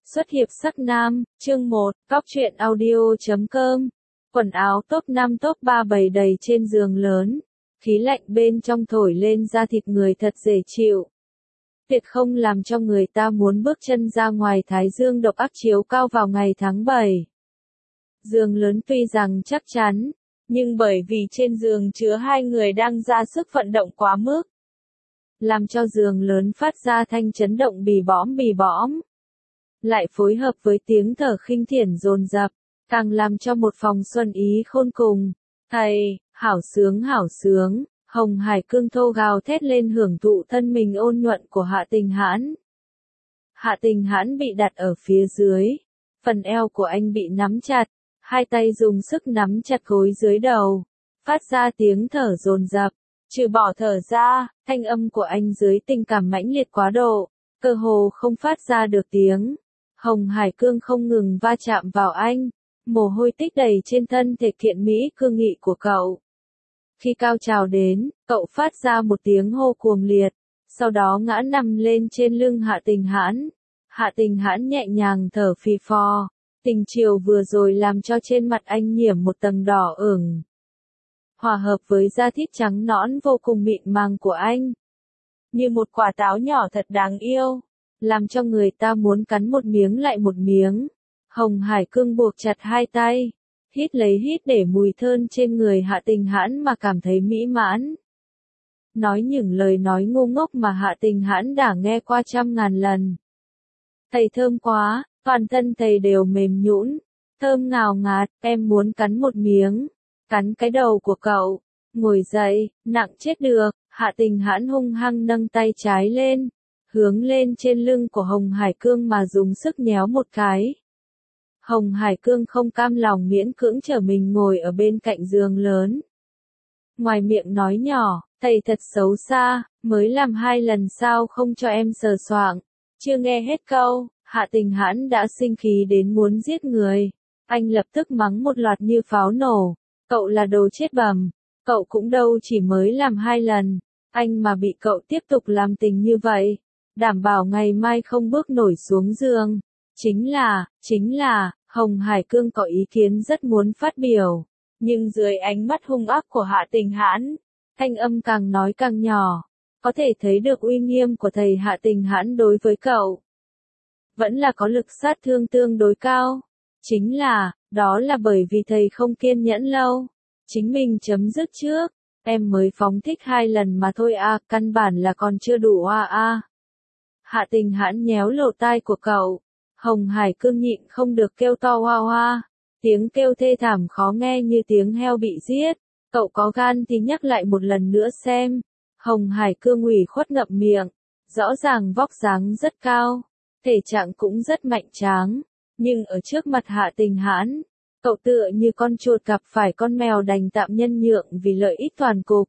Xuất hiệp sắc nam, chương 1, Cóc truyện audio.com. Quần áo top 5 top 3 bày đầy trên giường lớn. Khí lạnh bên trong thổi lên da thịt người thật dễ chịu. Tuyệt không làm cho người ta muốn bước chân ra ngoài thái dương độc ác chiếu cao vào ngày tháng 7. Giường lớn tuy rằng chắc chắn, nhưng bởi vì trên giường chứa hai người đang ra sức vận động quá mức, làm cho giường lớn phát ra thanh chấn động bì bõm. Lại phối hợp với tiếng thở khinh thiển dồn dập, càng làm cho một phòng xuân ý khôn cùng. Thầy, hảo sướng, Hồng Hải Cương thô gào thét lên hưởng thụ thân mình ôn nhuận của Hạ Tình Hãn. Hạ Tình Hãn bị đặt ở phía dưới, phần eo của anh bị nắm chặt, hai tay dùng sức nắm chặt gối dưới đầu, phát ra tiếng thở dồn dập. Trừ bỏ thở ra, thanh âm của anh dưới tình cảm mãnh liệt quá độ, cơ hồ không phát ra được tiếng. Hồng Hải Cương không ngừng va chạm vào anh, mồ hôi tích đầy trên thân thể kiện mỹ cương nghị của cậu. Khi cao trào đến, cậu phát ra một tiếng hô cuồng liệt, sau đó ngã nằm lên trên lưng Hạ Tình Hãn. Hạ Tình Hãn nhẹ nhàng thở phì phò, tình chiều vừa rồi làm cho trên mặt anh nhiễm một tầng đỏ ửng, hòa hợp với da thịt trắng nõn vô cùng mịn màng của anh, như một quả táo nhỏ thật đáng yêu, làm cho người ta muốn cắn một miếng lại một miếng. Hồng Hải Cương buộc chặt hai tay, hít để mùi thơm trên người Hạ Tình Hãn mà cảm thấy mỹ mãn. Nói những lời nói ngu ngốc mà Hạ Tình Hãn đã nghe qua 100.000 lần. Thầy thơm quá, toàn thân thầy đều mềm nhũn, thơm ngào ngạt, em muốn cắn một miếng, cắn cái đầu của cậu. Ngồi dậy, nặng chết được, Hạ Tình Hãn hung hăng nâng tay trái lên, hướng lên trên lưng của Hồng Hải Cương mà dùng sức nhéo một cái. Hồng Hải Cương không cam lòng miễn cưỡng trở mình ngồi ở bên cạnh giường lớn. Ngoài miệng nói nhỏ, thầy thật xấu xa, mới làm 2 lần sao không cho em sờ soạng. Chưa nghe hết câu, Hạ Tình Hãn đã sinh khí đến muốn giết người. Anh lập tức mắng một loạt như pháo nổ. Cậu là đồ chết bầm, cậu cũng đâu chỉ mới làm 2 lần, anh mà bị cậu tiếp tục làm tình như vậy, đảm bảo ngày mai không bước nổi xuống giường. Chính là, Hồng Hải Cương có ý kiến rất muốn phát biểu, nhưng dưới ánh mắt hung ác của Hạ Tình Hãn, thanh âm càng nói càng nhỏ, có thể thấy được uy nghiêm của thầy Hạ Tình Hãn đối với cậu vẫn là có lực sát thương tương đối cao. Đó là bởi vì thầy không kiên nhẫn lâu, chính mình chấm dứt trước, em mới phóng thích 2 lần mà thôi à, căn bản là còn chưa đủ à. Hạ Tình Hãn nhéo lỗ tai của cậu. Hồng Hải Cương nhịn không được kêu to hoa, tiếng kêu thê thảm khó nghe như tiếng heo bị giết. Cậu có gan thì nhắc lại một lần nữa xem. Hồng Hải Cương ủy khuất ngậm miệng, rõ ràng vóc dáng rất cao, thể trạng cũng rất mạnh tráng, nhưng ở trước mặt Hạ Tình Hãn, cậu tựa như con chuột gặp phải con mèo đành tạm nhân nhượng vì lợi ích toàn cục.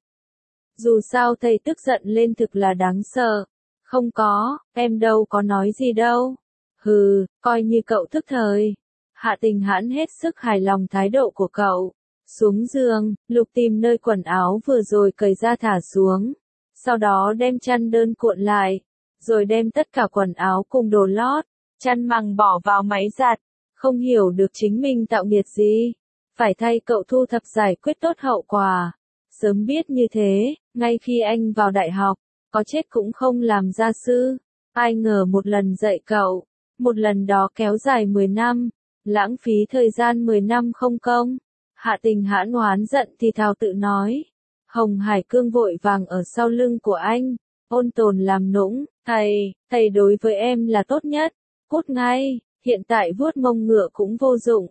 Dù sao thầy tức giận lên thực là đáng sợ. Không có, em đâu có nói gì đâu. Hừ, coi như cậu thức thời. Hạ Tình Hãn hết sức hài lòng thái độ của cậu. Xuống giường, lục tìm nơi quần áo vừa rồi cởi ra thả xuống. Sau đó đem chăn đơn cuộn lại. Rồi đem tất cả quần áo cùng đồ lót, chăn mằng bỏ vào máy giặt. Không hiểu được chính mình tạo nghiệt gì. Phải thay cậu thu thập giải quyết tốt hậu quả. Sớm biết như thế, ngay khi anh vào đại học, có chết cũng không làm gia sư. Ai ngờ một lần dạy cậu, một lần đó kéo dài 10 năm, lãng phí thời gian 10 năm không công. Hạ Tình Hãn oán giận thì thào tự nói. Hồng Hải Cương vội vàng ở sau lưng của anh, ôn tồn làm nũng. Thầy đối với em là tốt nhất, cút ngay, hiện tại vuốt mông ngựa cũng vô dụng.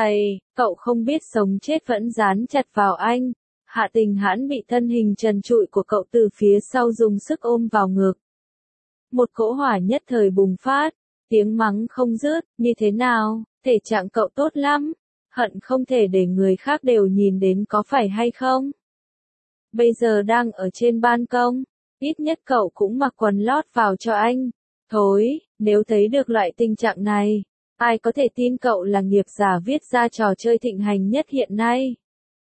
Cậu không biết sống chết vẫn dán chặt vào anh. Hạ Tình Hãn bị thân hình trần trụi của cậu từ phía sau dùng sức ôm vào ngực. Một cỗ hỏa nhất thời bùng phát, tiếng mắng không dứt. Như thế nào, thể trạng cậu tốt lắm, hận không thể để người khác đều nhìn đến có phải hay không? Bây giờ đang ở trên ban công, ít nhất cậu cũng mặc quần lót vào cho anh. Thối, nếu thấy được loại tình trạng này, ai có thể tin cậu là nghiệp giả viết ra trò chơi thịnh hành nhất hiện nay?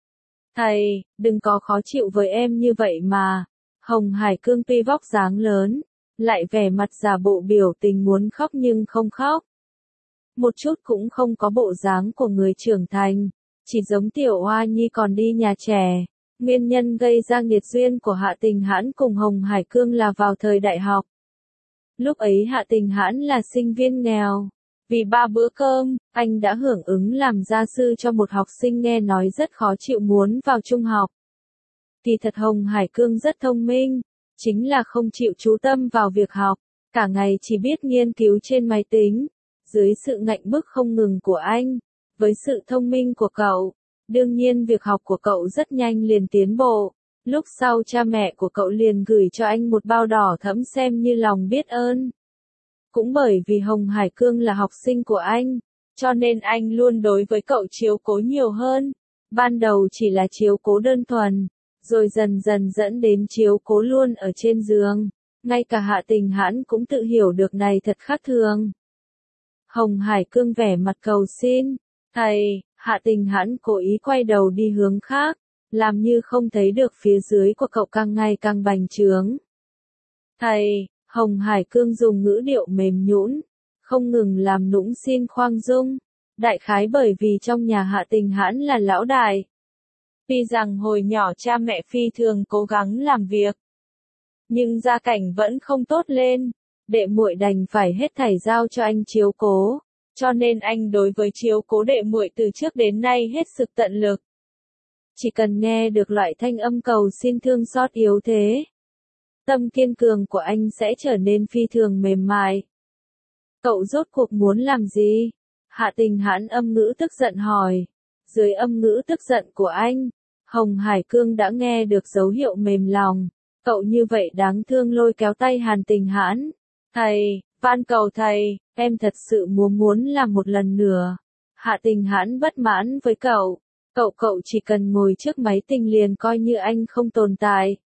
Thầy, đừng có khó chịu với em như vậy mà. Hồng Hải Cương tuy vóc dáng lớn, lại vẻ mặt giả bộ biểu tình muốn khóc nhưng không khóc. một chút cũng không có bộ dáng của người trưởng thành, chỉ giống tiểu oa nhi còn đi nhà trẻ. Nguyên nhân gây ra nghiệt duyên của Hạ Tình Hãn cùng Hồng Hải Cương là vào thời đại học. Lúc ấy Hạ Tình Hãn là sinh viên nghèo. Vì 3 bữa cơm, anh đã hưởng ứng làm gia sư cho một học sinh nghe nói rất khó chịu muốn vào trung học. Kỳ thật Hồng Hải Cương rất thông minh, chính là không chịu chú tâm vào việc học, cả ngày chỉ biết nghiên cứu trên máy tính. Dưới sự ngạnh bức không ngừng của anh, với sự thông minh của cậu, đương nhiên việc học của cậu rất nhanh liền tiến bộ. Lúc sau cha mẹ của cậu liền gửi cho anh một bao đỏ thẫm xem như lòng biết ơn. Cũng bởi vì Hồng Hải Cương là học sinh của anh, cho nên anh luôn đối với cậu chiếu cố nhiều hơn. Ban đầu chỉ là chiếu cố đơn thuần, rồi dần dần dẫn đến chiếu cố luôn ở trên giường. Ngay cả Hạ Tình Hãn cũng tự hiểu được này thật khác thường. Hồng Hải Cương vẻ mặt cầu xin, thầy. Hạ Tình Hãn cố ý quay đầu đi hướng khác, làm như không thấy được phía dưới của cậu càng ngày càng bành trướng. Thầy. Hồng Hải Cương dùng ngữ điệu mềm nhũn, không ngừng làm nũng xin khoan dung. Đại khái bởi vì trong nhà Hạ Tình Hãn là lão đại. Tuy rằng hồi nhỏ cha mẹ phi thường cố gắng làm việc, nhưng gia cảnh vẫn không tốt lên, đệ muội đành phải hết thảy giao cho anh chiếu cố, cho nên anh đối với chiếu cố đệ muội từ trước đến nay hết sức tận lực. Chỉ cần nghe được loại thanh âm cầu xin thương xót yếu thế, tâm kiên cường của anh sẽ trở nên phi thường mềm mại. Cậu rốt cuộc muốn làm gì? Hạ Tình Hãn âm ngữ tức giận hỏi. Dưới âm ngữ tức giận của anh, Hồng Hải Cương đã nghe được dấu hiệu mềm lòng. Cậu như vậy đáng thương lôi kéo tay Hàn Tình Hãn. Thầy, van cầu thầy, em thật sự muốn làm một lần nữa. Hạ Tình Hãn bất mãn với cậu. Cậu chỉ cần ngồi trước máy tính liền coi như anh không tồn tại.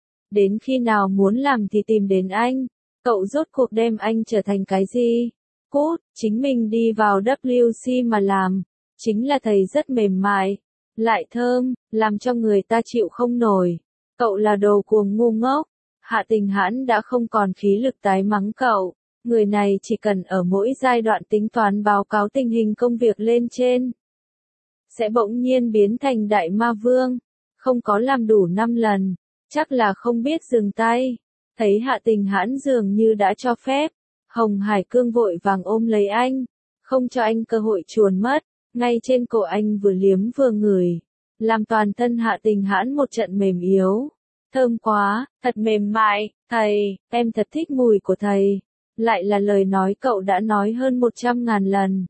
Đến khi nào muốn làm thì tìm đến anh. Cậu rốt cuộc đem anh trở thành cái gì? Cút, chính mình đi vào WC mà làm. Chính là thầy rất mềm mại, lại thơm, làm cho người ta chịu không nổi. Cậu là đồ cuồng ngu ngốc. Hạ Tình Hãn đã không còn khí lực tái mắng cậu. Người này chỉ cần ở mỗi giai đoạn tính toán báo cáo tình hình công việc lên trên, sẽ bỗng nhiên biến thành đại ma vương. Không có làm đủ 5 lần, chắc là không biết dừng tay. Thấy Hạ Tình Hãn dường như đã cho phép, Hồng Hải Cương vội vàng ôm lấy anh, không cho anh cơ hội chuồn mất. Ngay trên cổ anh vừa liếm vừa ngửi, làm toàn thân Hạ Tình Hãn một trận mềm yếu. Thơm quá, thật mềm mại, thầy, em thật thích mùi của thầy. Lại là lời nói cậu đã nói hơn 100.000 lần.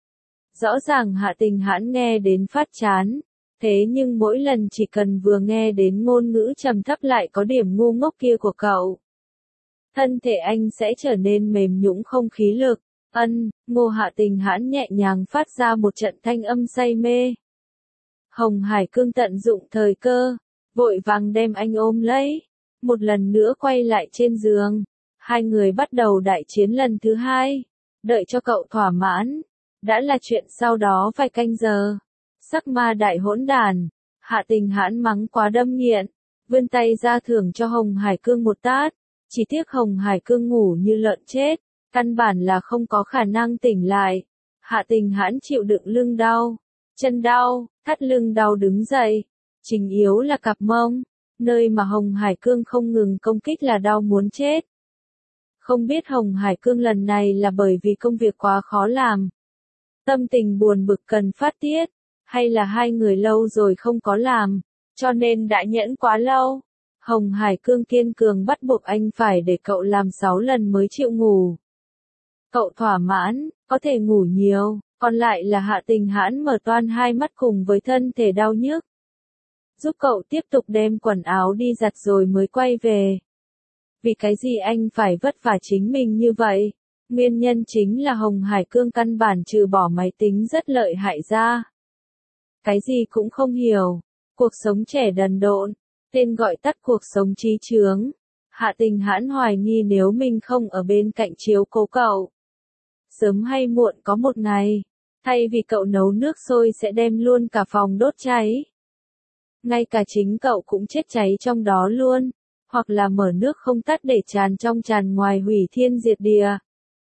Rõ ràng Hạ Tình Hãn nghe đến phát chán, thế nhưng mỗi lần chỉ cần vừa nghe đến ngôn ngữ trầm thấp lại có điểm ngu ngốc kia của cậu, thân thể anh sẽ trở nên mềm nhũn không khí lực. Ngô Hạ Tình Hãn nhẹ nhàng phát ra một trận thanh âm say mê. Hồng Hải Cương tận dụng thời cơ, vội vàng đem anh ôm lấy, một lần nữa quay lại trên giường. Hai người bắt đầu đại chiến lần thứ hai, đợi cho cậu thỏa mãn. Đã là chuyện sau đó vài canh giờ. Sắc ma đại hỗn đàn, Hạ Tình Hãn mắng quá đâm nghiện, vươn tay ra thưởng cho Hồng Hải Cương một tát. Chỉ tiếc Hồng Hải Cương ngủ như lợn chết, căn bản là không có khả năng tỉnh lại. Hạ Tình Hãn chịu đựng lưng đau, chân đau, thắt lưng đau đứng dậy. Chính yếu là cặp mông, nơi mà Hồng Hải Cương không ngừng công kích là đau muốn chết. Không biết Hồng Hải Cương lần này là bởi vì công việc quá khó làm, tâm tình buồn bực cần phát tiết, hay là hai người lâu rồi không có làm, cho nên đã nhẫn quá lâu. Hồng Hải Cương kiên cường bắt buộc anh phải để cậu làm 6 lần mới chịu ngủ. Cậu thỏa mãn, có thể ngủ nhiều, còn lại là Hạ Tình Hãn mở toan hai mắt cùng với thân thể đau nhức. Giúp cậu tiếp tục đem quần áo đi giặt rồi mới quay về. Vì cái gì anh phải vất vả chính mình như vậy? Nguyên nhân chính là Hồng Hải Cương căn bản trừ bỏ máy tính rất lợi hại ra. Cái gì cũng không hiểu. Cuộc sống trẻ đần độn, tên gọi tắt cuộc sống trí chướng. Hạ Tình Hãn hoài nghi nếu mình không ở bên cạnh chiếu cố cậu, sớm hay muộn có một ngày, thay vì cậu nấu nước sôi sẽ đem luôn cả phòng đốt cháy. Ngay cả chính cậu cũng chết cháy trong đó luôn, hoặc là mở nước không tắt để tràn trong tràn ngoài hủy thiên diệt địa.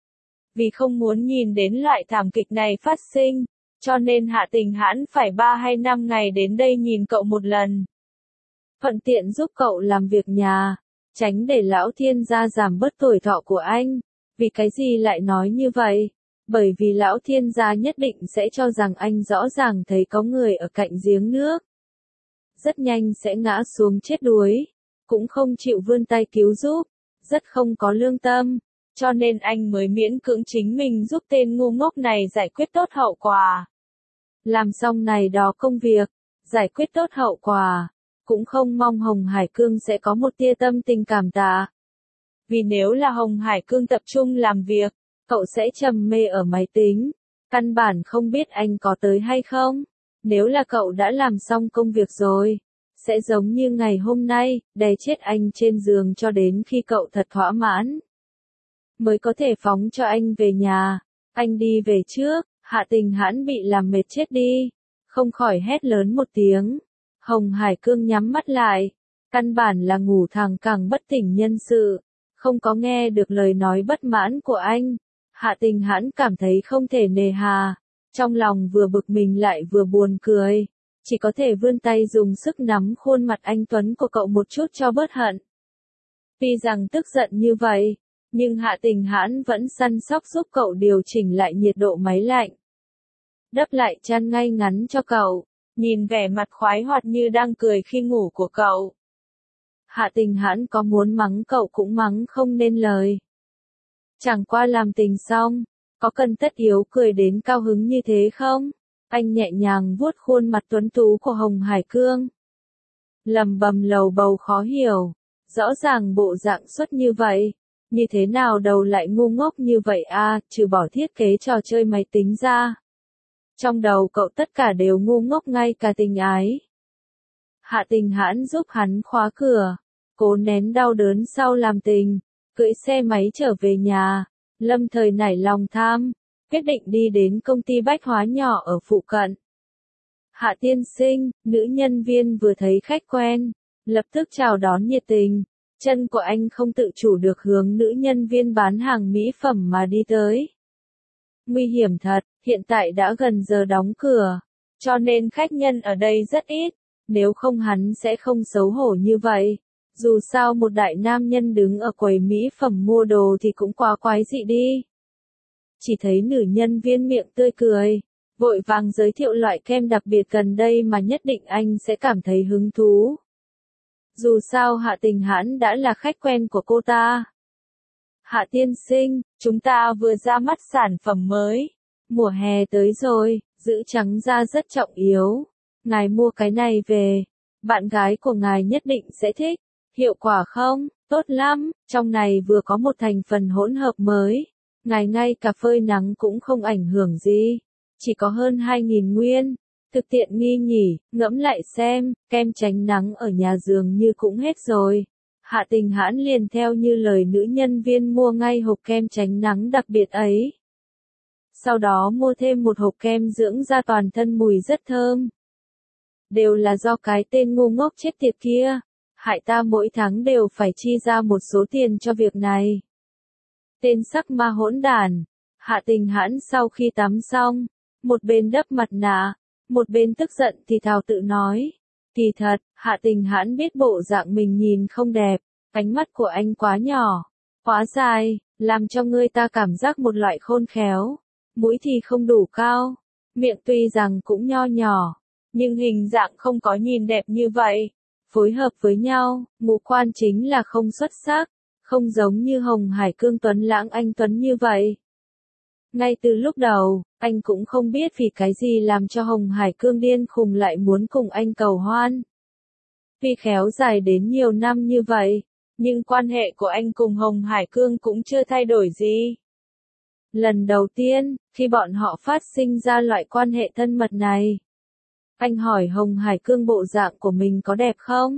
Vì không muốn nhìn đến loại thảm kịch này phát sinh, cho nên Hạ Tình Hãn phải 3 hay 5 ngày đến đây nhìn cậu một lần. Thuận tiện giúp cậu làm việc nhà, tránh để lão thiên gia giảm bớt tuổi thọ của anh. Vì cái gì lại nói như vậy? Bởi vì lão thiên gia nhất định sẽ cho rằng anh rõ ràng thấy có người ở cạnh giếng nước. Rất nhanh sẽ ngã xuống chết đuối, cũng không chịu vươn tay cứu giúp, rất không có lương tâm, cho nên anh mới miễn cưỡng chính mình giúp tên ngu ngốc này giải quyết tốt hậu quả. Làm xong này đó công việc, giải quyết tốt hậu quả, cũng không mong Hồng Hải Cương sẽ có một tia tâm tình cảm tạ. Vì nếu là Hồng Hải Cương tập trung làm việc, cậu sẽ trầm mê ở máy tính, căn bản không biết anh có tới hay không. Nếu là cậu đã làm xong công việc rồi, sẽ giống như ngày hôm nay, đè chết anh trên giường cho đến khi cậu thật thỏa mãn. Mới có thể phóng cho anh về nhà. Anh đi về trước, Hạ Tình Hãn bị làm mệt chết đi, không khỏi hét lớn một tiếng. Hồng Hải Cương nhắm mắt lại, căn bản là ngủ thẳng càng bất tỉnh nhân sự, không có nghe được lời nói bất mãn của anh. Hạ Tình Hãn cảm thấy không thể nề hà, trong lòng vừa bực mình lại vừa buồn cười, chỉ có thể vươn tay dùng sức nắm khuôn mặt anh tuấn của cậu một chút cho bớt hận. Tuy rằng tức giận như vậy, nhưng Hạ Tình Hãn vẫn săn sóc giúp cậu điều chỉnh lại nhiệt độ máy lạnh. Đắp lại chăn ngay ngắn cho cậu, nhìn vẻ mặt khoái hoạt như đang cười khi ngủ của cậu. Hạ Tình Hãn có muốn mắng cậu cũng mắng không nên lời. Chẳng qua làm tình xong, có cần tất yếu cười đến cao hứng như thế không? Anh nhẹ nhàng vuốt khuôn mặt tuấn tú của Hồng Hải Cương. Lầm bầm lầu bầu khó hiểu, rõ ràng bộ dạng xuất như vậy, như thế nào đầu lại ngu ngốc như vậy a, trừ bỏ thiết kế trò chơi máy tính ra. Trong đầu cậu tất cả đều ngu ngốc ngay cả tình ái. Hạ Tình Hãn giúp hắn khóa cửa, cố nén đau đớn sau làm tình, cưỡi xe máy trở về nhà, lâm thời nảy lòng tham, quyết định đi đến công ty bách hóa nhỏ ở phụ cận. Hạ tiên sinh, nữ nhân viên vừa thấy khách quen, lập tức chào đón nhiệt tình, chân của anh không tự chủ được hướng nữ nhân viên bán hàng mỹ phẩm mà đi tới. Nguy hiểm thật, hiện tại đã gần giờ đóng cửa, cho nên khách nhân ở đây rất ít, nếu không hắn sẽ không xấu hổ như vậy. Dù sao một đại nam nhân đứng ở quầy mỹ phẩm mua đồ thì cũng quá quái dị đi. Chỉ thấy nữ nhân viên miệng tươi cười, vội vàng giới thiệu loại kem đặc biệt gần đây mà nhất định anh sẽ cảm thấy hứng thú. Dù sao Hạ Tình Hãn đã là khách quen của cô ta. Hạ tiên sinh, chúng ta vừa ra mắt sản phẩm mới. Mùa hè tới rồi, giữ trắng da rất trọng yếu. Ngài mua cái này về, bạn gái của ngài nhất định sẽ thích. Hiệu quả không? Tốt lắm, trong này vừa có một thành phần hỗn hợp mới. Ngài ngay cả phơi nắng cũng không ảnh hưởng gì. Chỉ có hơn 2.000 nguyên. Thực tiện nghi nhỉ, ngẫm lại xem, kem tránh nắng ở nhà dường như cũng hết rồi. Hạ Tình Hãn liền theo như lời nữ nhân viên mua ngay hộp kem tránh nắng đặc biệt ấy. Sau đó mua thêm một hộp kem dưỡng da toàn thân mùi rất thơm. Đều là do cái tên ngu ngốc chết tiệt kia. Hại ta mỗi tháng đều phải chi ra một số tiền cho việc này. Tên sắc ma hỗn đản. Hạ Tình Hãn sau khi tắm xong, một bên đắp mặt nạ, một bên tức giận thì thào tự nói. Kỳ thật, Hạ Tình Hãn biết bộ dạng mình nhìn không đẹp, ánh mắt của anh quá nhỏ, quá dài, làm cho người ta cảm giác một loại khôn khéo. Mũi thì không đủ cao, miệng tuy rằng cũng nho nhỏ, nhưng hình dạng không có nhìn đẹp như vậy. Phối hợp với nhau, ngũ quan chính là không xuất sắc, không giống như Hồng Hải Cương tuấn lãng anh tuấn như vậy. Ngay từ lúc đầu, anh cũng không biết vì cái gì làm cho Hồng Hải Cương điên khùng lại muốn cùng anh cầu hoan. Vì khéo dài đến nhiều năm như vậy, nhưng quan hệ của anh cùng Hồng Hải Cương cũng chưa thay đổi gì. Lần đầu tiên, khi bọn họ phát sinh ra loại quan hệ thân mật này, anh hỏi Hồng Hải Cương bộ dạng của mình có đẹp không?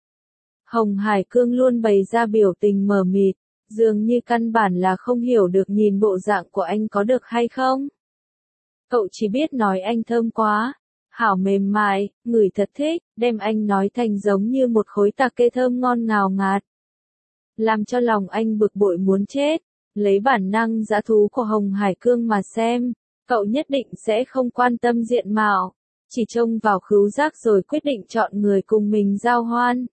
Hồng Hải Cương luôn bày ra biểu tình mờ mịt, dường như căn bản là không hiểu được nhìn bộ dạng của anh có được hay không. Cậu chỉ biết nói anh thơm quá, hảo mềm mại, ngửi thật thích, đem anh nói thành giống như một khối tạc kê thơm ngon ngào ngạt. Làm cho lòng anh bực bội muốn chết, Lấy bản năng dã thú của Hồng Hải Cương mà xem, cậu nhất định sẽ không quan tâm diện mạo, chỉ trông vào khứu giác rồi quyết định chọn người cùng mình giao hoan.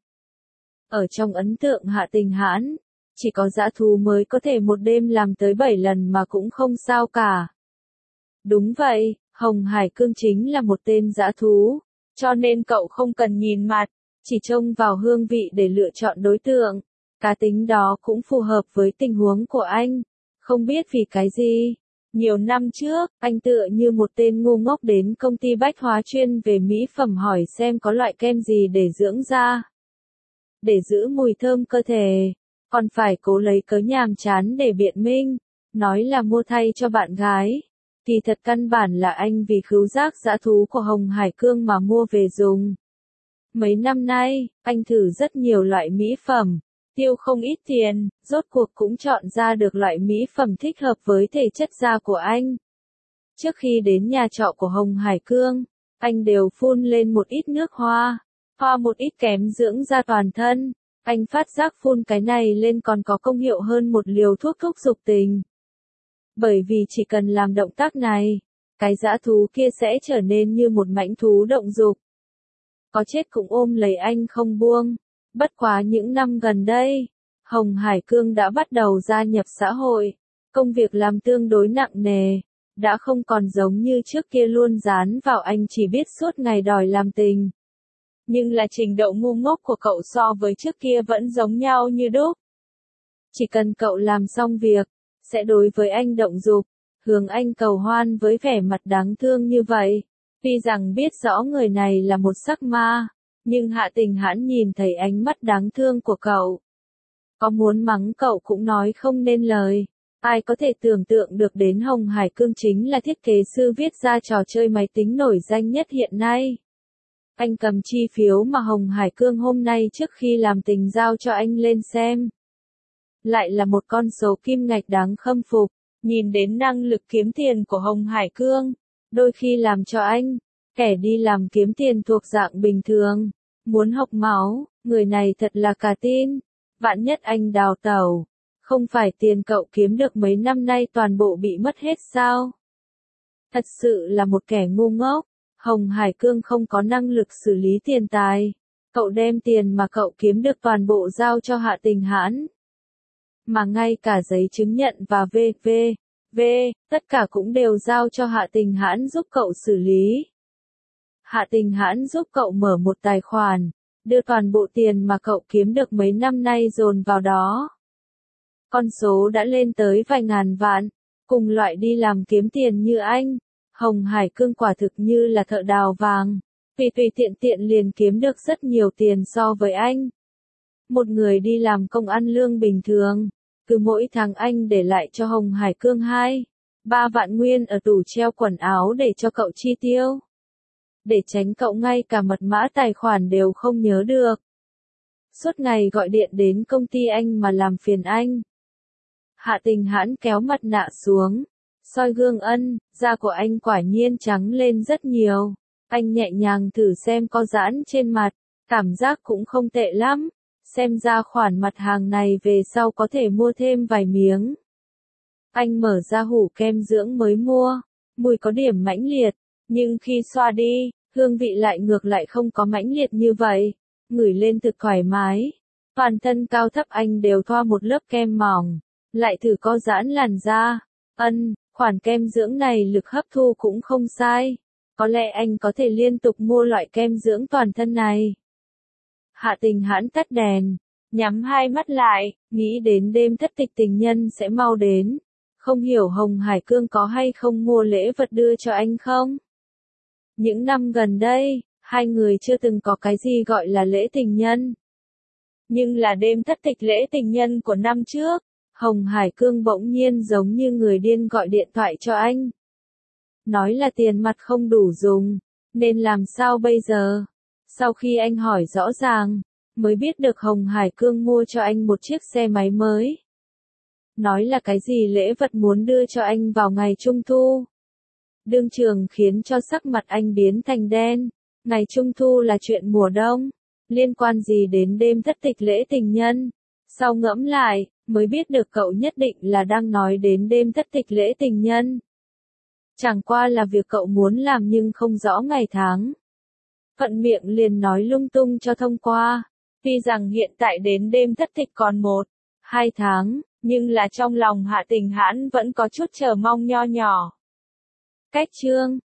Ở trong ấn tượng Hạ Tình Hãn, chỉ có dã thú mới có thể một đêm làm tới 7 lần mà cũng không sao cả. Đúng vậy, Hồng Hải Cương chính là một tên dã thú, cho nên cậu không cần nhìn mặt, chỉ trông vào hương vị để lựa chọn đối tượng. Cá tính đó cũng phù hợp với tình huống của anh. Không biết vì cái gì. Nhiều năm trước, anh tựa như một tên ngu ngốc đến công ty bách hóa chuyên về mỹ phẩm hỏi xem có loại kem gì để dưỡng da, để giữ mùi thơm cơ thể. Còn phải cố lấy cớ nhàm chán để biện minh, nói là mua thay cho bạn gái. Kỳ thật căn bản là anh vì khứu giác dã thú của Hồng Hải Cương mà mua về dùng. Mấy năm nay, anh thử rất nhiều loại mỹ phẩm, tiêu không ít tiền, rốt cuộc cũng chọn ra được loại mỹ phẩm thích hợp với thể chất da của anh. Trước khi đến nhà trọ của Hồng Hải Cương, anh đều phun lên một ít nước hoa, thoa một ít kém dưỡng da toàn thân. Anh phát giác phun cái này lên còn có công hiệu hơn một liều thuốc thúc giục tình. Bởi vì chỉ cần làm động tác này, cái dã thú kia sẽ trở nên như một mãnh thú động dục. Có chết cũng ôm lấy anh không buông. Bất quá những năm gần đây, Hồng Hải Cương đã bắt đầu gia nhập xã hội. Công việc làm tương đối nặng nề, đã không còn giống như trước kia luôn dán vào anh chỉ biết suốt ngày đòi làm tình. Nhưng là trình độ ngu ngốc của cậu so với trước kia vẫn giống nhau như đúc. Chỉ cần cậu làm xong việc, sẽ đối với anh động dục, hướng anh cầu hoan với vẻ mặt đáng thương như vậy. Tuy rằng biết rõ người này là một sắc ma, nhưng Hạ Tình Hãn nhìn thấy ánh mắt đáng thương của cậu. Có muốn mắng cậu cũng nói không nên lời. Ai có thể tưởng tượng được đến Hồng Hải Cương chính là thiết kế sư viết ra trò chơi máy tính nổi danh nhất hiện nay. Anh cầm chi phiếu mà Hồng Hải Cương hôm nay trước khi làm tình giao cho anh lên xem. Lại là một con số kim ngạch đáng khâm phục. Nhìn đến năng lực kiếm tiền của Hồng Hải Cương, đôi khi làm cho anh, kẻ đi làm kiếm tiền thuộc dạng bình thường, muốn học máu, người này thật là cả tin. Vạn nhất anh đào tẩu, không phải tiền cậu kiếm được mấy năm nay toàn bộ bị mất hết sao? Thật sự là một kẻ ngu ngốc. Hồng Hải Cương không có năng lực xử lý tiền tài. Cậu đem tiền mà cậu kiếm được toàn bộ giao cho Hạ Tình Hãn. Mà ngay cả giấy chứng nhận và v.v. tất cả cũng đều giao cho Hạ Tình Hãn giúp cậu xử lý. Hạ Tình Hãn giúp cậu mở một tài khoản, đưa toàn bộ tiền mà cậu kiếm được mấy năm nay dồn vào đó. Con số đã lên tới vài ngàn vạn. Cùng loại đi làm kiếm tiền như anh, Hồng Hải Cương quả thực như là thợ đào vàng. Tùy tiện tiện liền kiếm được rất nhiều tiền so với anh. Một người đi làm công ăn lương bình thường, cứ mỗi tháng anh để lại cho Hồng Hải Cương 2-3 vạn nguyên ở tủ treo quần áo để cho cậu chi tiêu. Để tránh cậu ngay cả mật mã tài khoản đều không nhớ được. Suốt ngày gọi điện đến công ty anh mà làm phiền anh. Hạ Tình Hãn kéo mặt nạ xuống, soi gương da của anh quả nhiên trắng lên rất nhiều. Anh nhẹ nhàng thử xem có giãn trên mặt, cảm giác cũng không tệ lắm. Xem ra khoản mặt hàng này về sau có thể mua thêm vài miếng. Anh mở ra hũ kem dưỡng mới mua, mùi có điểm mãnh liệt, nhưng khi xoa đi, hương vị lại ngược lại không có mãnh liệt như vậy, ngửi lên thực thoải mái. Toàn thân cao thấp anh đều thoa một lớp kem mỏng, lại thử co giãn làn da. Khoản kem dưỡng này lực hấp thu cũng không sai. Có lẽ anh có thể liên tục mua loại kem dưỡng toàn thân này. Hạ Tình Hãn tắt đèn, nhắm hai mắt lại, nghĩ đến đêm thất tịch tình nhân sẽ mau đến. Không hiểu Hồng Hải Cương có hay không mua lễ vật đưa cho anh không? Những năm gần đây, hai người chưa từng có cái gì gọi là lễ tình nhân. Nhưng là đêm thất tịch lễ tình nhân của năm trước, Hồng Hải Cương bỗng nhiên giống như người điên gọi điện thoại cho anh. Nói là tiền mặt không đủ dùng, nên làm sao bây giờ? Sau khi anh hỏi rõ ràng, mới biết được Hồng Hải Cương mua cho anh một chiếc xe máy mới. Nói là cái gì lễ vật muốn đưa cho anh vào ngày Trung Thu. Đương trường khiến cho sắc mặt anh biến thành đen. Ngày Trung Thu là chuyện mùa đông, liên quan gì đến đêm thất tịch lễ tình nhân? Sau ngẫm lại, mới biết được cậu nhất định là đang nói đến đêm thất tịch lễ tình nhân. Chẳng qua là việc cậu muốn làm nhưng không rõ ngày tháng. Thuận miệng liền nói lung tung cho thông qua. Tuy rằng hiện tại đến đêm thất tịch còn 1-2 tháng, nhưng là trong lòng Hạ Tình Hãn vẫn có chút chờ mong nho nhỏ. Cách chương